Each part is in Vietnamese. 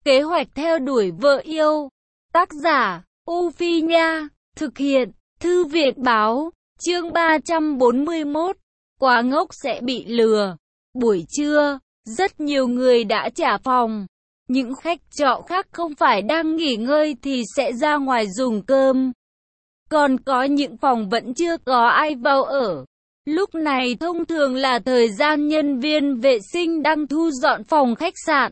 Kế hoạch theo đuổi vợ yêu. Tác giả, U Phi Nha. Thực hiện, Thư viện báo. Chương 341. Quá ngốc sẽ bị lừa. Buổi trưa, rất nhiều người đã trả phòng. Những khách trọ khác không phải đang nghỉ ngơi thì sẽ ra ngoài dùng cơm. Còn có những phòng vẫn chưa có ai vào ở. Lúc này thông thường là thời gian nhân viên vệ sinh đang thu dọn phòng khách sạn.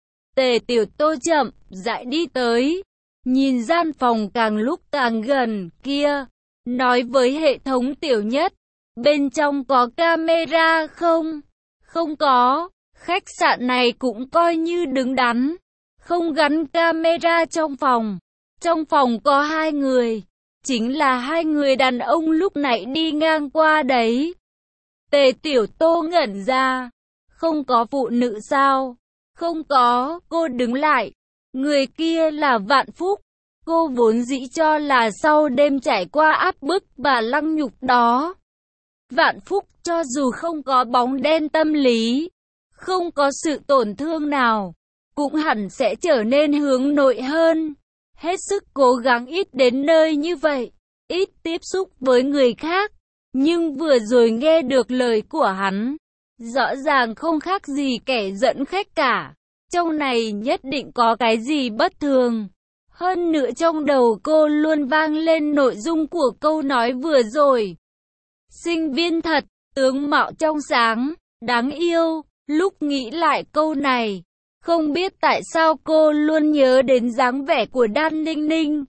Tề Tiểu Tô chậm rãi đi tới, nhìn gian phòng càng lúc càng gần kia, nói với hệ thống Tiểu Nhất, bên trong có camera không? Không có, khách sạn này cũng coi như đứng đắn, không gắn camera trong phòng. Trong phòng có 2 người, chính là 2 người đàn ông lúc nãy đi ngang qua đấy. Tề Tiểu Tô ngẩn ra, không có phụ nữ sao? Không có, cô đứng lại. Người kia là Vạn Phúc. Cô vốn dĩ cho là sau đêm trải qua áp bức và lăng nhục đó, Vạn Phúc cho dù không có bóng đen tâm lý, không có sự tổn thương nào, cũng hẳn sẽ trở nên hướng nội hơn. Hết sức cố gắng ít đến nơi như vậy, ít tiếp xúc với người khác. Nhưng vừa rồi nghe được lời của hắn, rõ ràng không khác gì kẻ dẫn khách cả. Trong này nhất định có cái gì bất thường. Hơn nữa trong đầu cô luôn vang lên nội dung của câu nói vừa rồi. Sinh viên thật, tướng mạo trong sáng, đáng yêu. Lúc nghĩ lại câu này, không biết tại sao cô luôn nhớ đến dáng vẻ của Đan Ninh Ninh.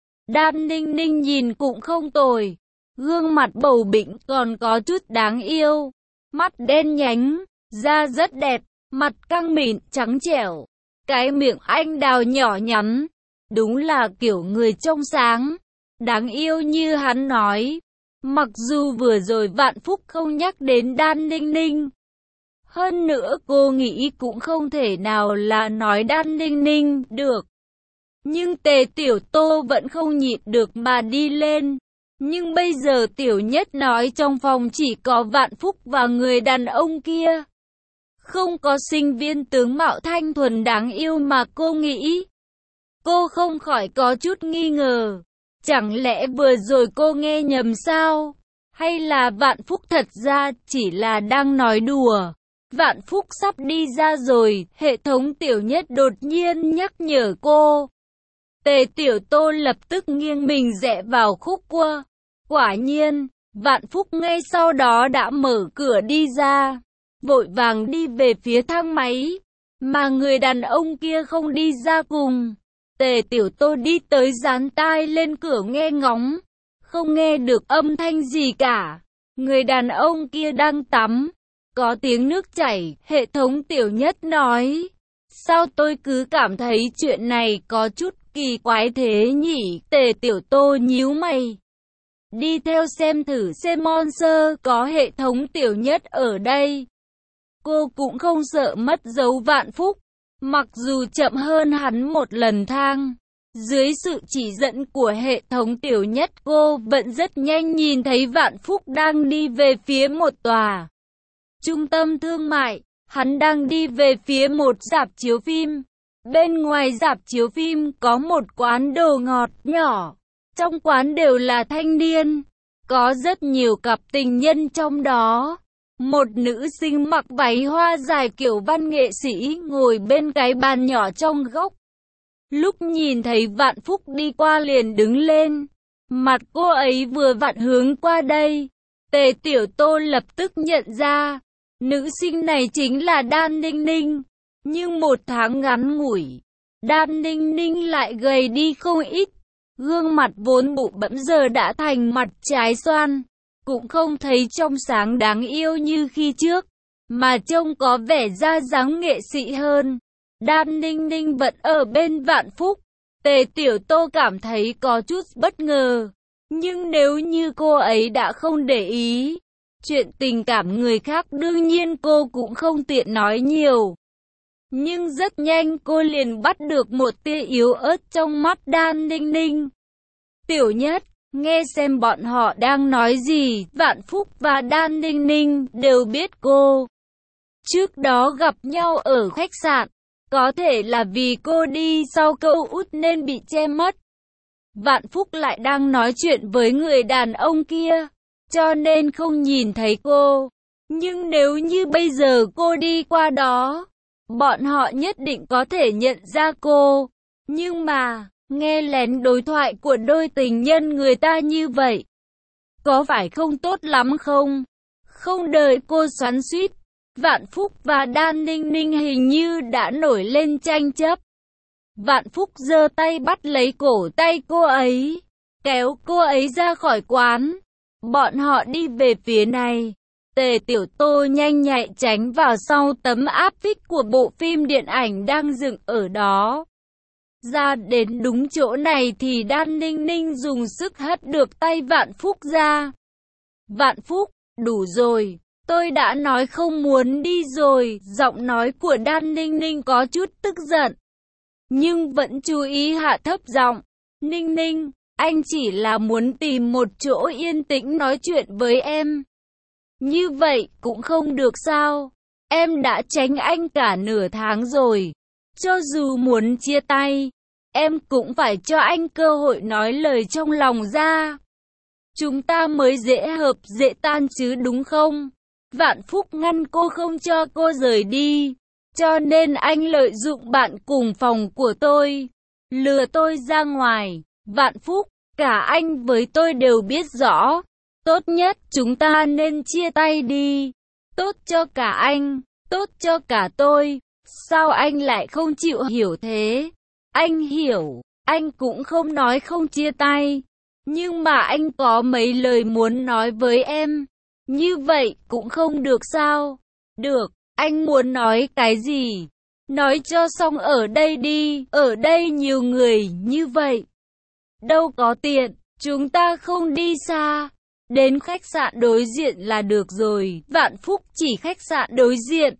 Đan Ninh Ninh nhìn cũng không tồi. Gương mặt bầu bĩnh còn có chút đáng yêu. Mắt đen nhánh, da rất đẹp, mặt căng mịn trắng trẻo. Cái miệng anh đào nhỏ nhắn. Đúng là kiểu người trong sáng, đáng yêu như hắn nói. Mặc dù vừa rồi Vạn Phúc không nhắc đến Đan Ninh Ninh. Hơn nữa cô nghĩ cũng không thể nào là nói Đan Ninh Ninh được. Nhưng Tề Tiểu Tô vẫn không nhịn được mà đi lên. Nhưng bây giờ Tiểu Nhất nói trong phòng chỉ có Vạn Phúc và người đàn ông kia. Không có sinh viên tướng mạo thanh thuần đáng yêu mà cô nghĩ. Cô không khỏi có chút nghi ngờ. Chẳng lẽ vừa rồi cô nghe nhầm sao? Hay là Vạn Phúc thật ra chỉ là đang nói đùa? Vạn Phúc sắp đi ra rồi, hệ thống Tiểu Nhất đột nhiên nhắc nhở cô. Tề Tiểu Tô lập tức nghiêng mình rẽ vào khúc cua. Quả nhiên, Vạn Phúc ngay sau đó đã mở cửa đi ra, vội vàng đi về phía thang máy, mà người đàn ông kia không đi ra cùng. Tề Tiểu Tô đi tới dán tai lên cửa nghe ngóng, không nghe được âm thanh gì cả. Người đàn ông kia đang tắm, có tiếng nước chảy, hệ thống Tiểu Nhất nói. Sao tôi cứ cảm thấy chuyện này có chút kỳ quái thế nhỉ? Tề Tiểu Tô nhíu mày. Đi theo xem thử xem Monster có hệ thống Tiểu Nhất ở đây. Cô cũng không sợ mất dấu Vạn Phúc. Mặc dù chậm hơn hắn một lần thang, dưới sự chỉ dẫn của hệ thống Tiểu Nhất cô vẫn rất nhanh nhìn thấy Vạn Phúc đang đi về phía một tòa trung tâm thương mại. Hắn đang đi về phía một rạp chiếu phim. Bên ngoài rạp chiếu phim có một quán đồ ngọt nhỏ. Trong quán đều là thanh niên, có rất nhiều cặp tình nhân trong đó. Một nữ sinh mặc váy hoa dài kiểu văn nghệ sĩ ngồi bên cái bàn nhỏ trong góc. Lúc nhìn thấy Vạn Phúc đi qua liền đứng lên. Mặt cô ấy vừa vặn hướng qua đây. Tề Tiểu Tô lập tức nhận ra, nữ sinh này chính là Đan Ninh Ninh. Nhưng một tháng ngắn ngủi, Đan Ninh Ninh lại gầy đi không ít. Gương mặt vốn bụ bẫm giờ đã thành mặt trái xoan. Cũng không thấy trong sáng đáng yêu như khi trước, mà trông có vẻ ra dáng nghệ sĩ hơn. Đan Ninh Ninh vẫn ở bên Vạn Phúc. Tề Tiểu Tô cảm thấy có chút bất ngờ. Nhưng nếu như cô ấy đã không để ý, chuyện tình cảm người khác đương nhiên cô cũng không tiện nói nhiều. Nhưng rất nhanh cô liền bắt được một tia yếu ớt trong mắt Đan Ninh Ninh. Tiểu Nhất, nghe xem bọn họ đang nói gì. Vạn Phúc và Đan Ninh Ninh đều biết cô trước đó gặp nhau ở khách sạn. Có thể là vì cô đi sau câu út nên bị che mất. Vạn Phúc lại đang nói chuyện với người đàn ông kia, cho nên không nhìn thấy cô. Nhưng nếu như bây giờ cô đi qua đó, bọn họ nhất định có thể nhận ra cô. Nhưng mà, nghe lén đối thoại của đôi tình nhân người ta như vậy, có phải không tốt lắm không? Không đợi cô xoắn xuýt, Vạn Phúc và Đan Ninh Ninh hình như đã nổi lên tranh chấp. Vạn Phúc giơ tay bắt lấy cổ tay cô ấy, kéo cô ấy ra khỏi quán. Bọn họ đi về phía này. Tề Tiểu Tô nhanh nhạy tránh vào sau tấm áp phích của bộ phim điện ảnh đang dựng ở đó. Ra đến đúng chỗ này thì Đan Ninh Ninh dùng sức hất được tay Vạn Phúc ra. Vạn Phúc, đủ rồi, tôi đã nói không muốn đi rồi. Giọng nói của Đan Ninh Ninh có chút tức giận, nhưng vẫn chú ý hạ thấp giọng. Ninh Ninh, anh chỉ là muốn tìm một chỗ yên tĩnh nói chuyện với em. Như vậy cũng không được sao? Em đã tránh anh cả nửa tháng rồi. Cho dù muốn chia tay, em cũng phải cho anh cơ hội nói lời trong lòng ra. Chúng ta mới dễ hợp dễ tan chứ đúng không? Vạn Phúc ngăn cô không cho cô rời đi. Cho nên anh lợi dụng bạn cùng phòng của tôi, lừa tôi ra ngoài. Vạn Phúc, cả anh với tôi đều biết rõ. Tốt nhất chúng ta nên chia tay đi. Tốt cho cả anh, tốt cho cả tôi. Sao anh lại không chịu hiểu thế? Anh hiểu, anh cũng không nói không chia tay. Nhưng mà anh có mấy lời muốn nói với em. Như vậy cũng không được sao? Được, anh muốn nói cái gì? Nói cho xong ở đây đi, ở đây nhiều người như vậy. Đâu có tiện, chúng ta không đi xa. Đến khách sạn đối diện là được rồi. Vạn Phúc chỉ khách sạn đối diện.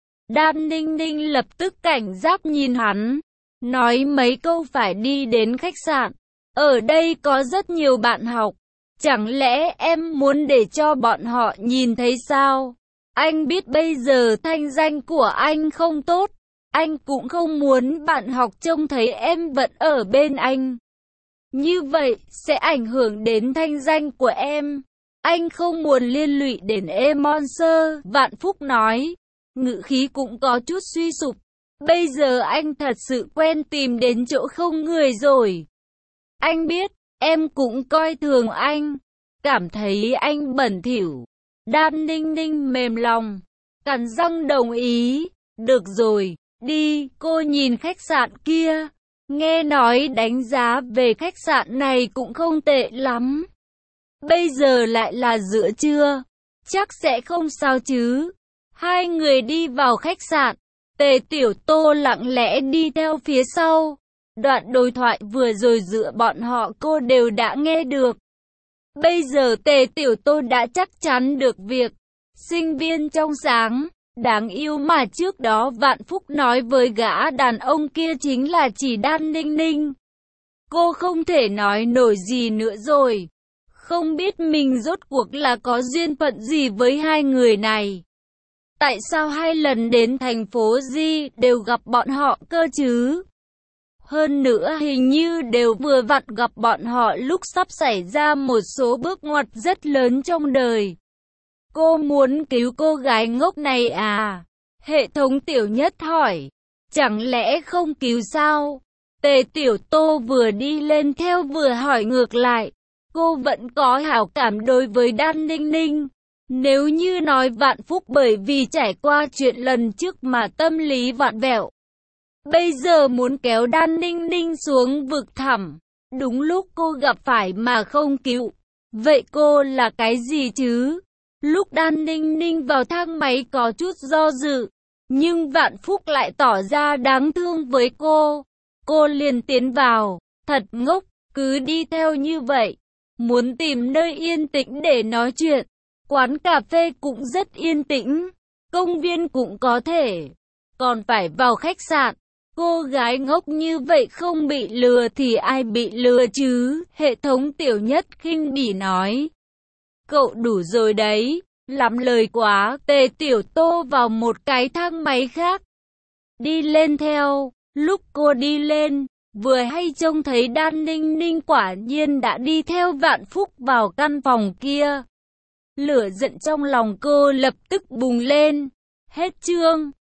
Đan Ninh Ninh lập tức cảnh giác nhìn hắn, nói mấy câu phải đi đến khách sạn. Ở đây có rất nhiều bạn học. Chẳng lẽ em muốn để cho bọn họ nhìn thấy sao? Anh biết bây giờ thanh danh của anh không tốt. Anh cũng không muốn bạn học trông thấy em vẫn ở bên anh. Như vậy sẽ ảnh hưởng đến thanh danh của em. Anh không muốn liên lụy đến Emonser. Vạn Phúc nói, ngữ khí cũng có chút suy sụp. Bây giờ anh thật sự quen tìm đến chỗ không người rồi. Anh biết, em cũng coi thường anh, cảm thấy anh bẩn thỉu. Đan Ninh Ninh mềm lòng, cắn răng đồng ý. Được rồi, đi. Cô nhìn khách sạn kia, nghe nói đánh giá về khách sạn này cũng không tệ lắm. Bây giờ lại là giữa trưa, chắc sẽ không sao chứ. Hai người đi vào khách sạn, Tề Tiểu Tô lặng lẽ đi theo phía sau. Đoạn đối thoại vừa rồi giữa bọn họ cô đều đã nghe được. Bây giờ Tề Tiểu Tô đã chắc chắn được việc sinh viên trong sáng, đáng yêu mà trước đó Vạn Phúc nói với gã đàn ông kia chính là chỉ Đan Ninh Ninh. Cô không thể nói nổi gì nữa rồi. Không biết mình rốt cuộc là có duyên phận gì với hai người này. Tại sao hai lần đến thành phố Di đều gặp bọn họ cơ chứ? Hơn nữa hình như đều vừa vặn gặp bọn họ lúc sắp xảy ra một số bước ngoặt rất lớn trong đời. Cô muốn cứu cô gái ngốc này à? Hệ thống Tiểu Nhất hỏi. Chẳng lẽ không cứu sao? Tề Tiểu Tô vừa đi lên theo vừa hỏi ngược lại. Cô vẫn có hảo cảm đối với Đan Ninh Ninh. Nếu như nói Vạn Phúc bởi vì trải qua chuyện lần trước mà tâm lý vặn vẹo, bây giờ muốn kéo Đan Ninh Ninh xuống vực thẳm, đúng lúc cô gặp phải mà không cứu. Vậy cô là cái gì chứ? Lúc Đan Ninh Ninh vào thang máy có chút do dự, nhưng Vạn Phúc lại tỏ ra đáng thương với cô. Cô liền tiến vào, thật ngốc, cứ đi theo như vậy. Muốn tìm nơi yên tĩnh để nói chuyện. Quán cà phê cũng rất yên tĩnh, công viên cũng có thể. Còn phải vào khách sạn. Cô gái ngốc như vậy không bị lừa thì ai bị lừa chứ? Hệ thống Tiểu Nhất khinh bỉ nói. Cậu đủ rồi đấy, lắm lời quá. Tề Tiểu Tô vào một cái thang máy khác. đi lên theo. Lúc cô đi lên, vừa hay trông thấy Đan Ninh Ninh quả nhiên đã đi theo Vạn Phúc vào căn phòng kia. Lửa giận trong lòng cô lập tức bùng lên. Hết chương.